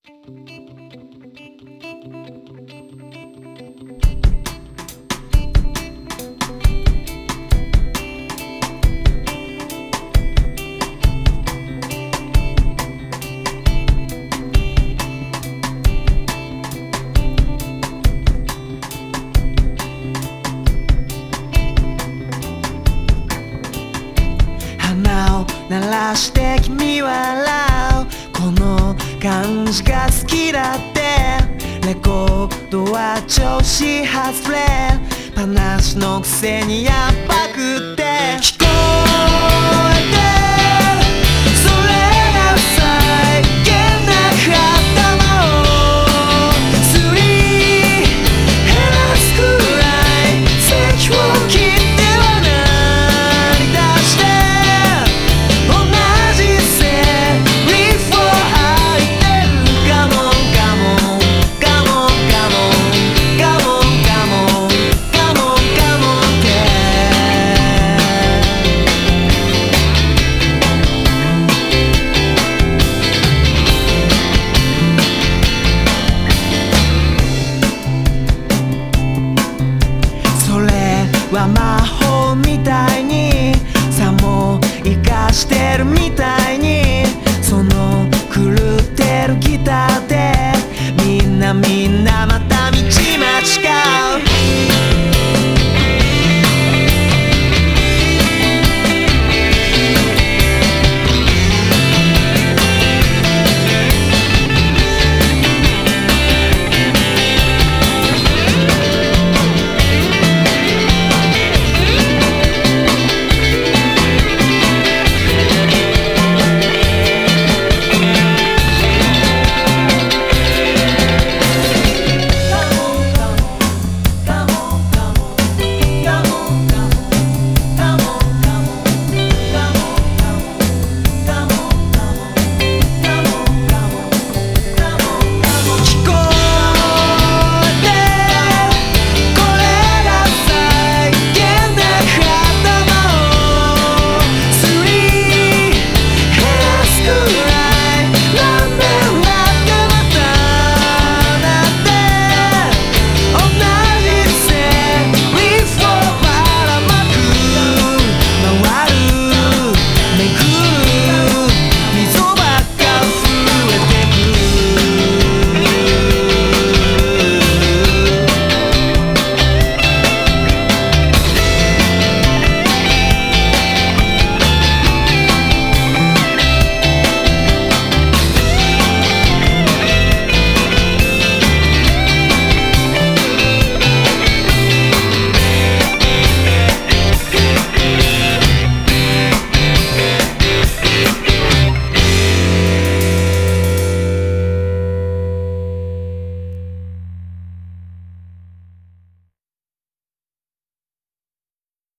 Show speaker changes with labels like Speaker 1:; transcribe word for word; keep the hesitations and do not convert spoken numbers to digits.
Speaker 1: 鼻を鳴らして君笑うこの感じが好きだってレコードは調子外れ話のくせにやっぱくって聞こえてそれが再現なかったのをすり減らすくらい席を切っては鳴り出して同じセリフを吐いてるガモンガモンガモンガモンガモンガモンガモンガモンってそれは魔法みたいにさも生かしてるみたいにその狂ってるギターでみんなみんな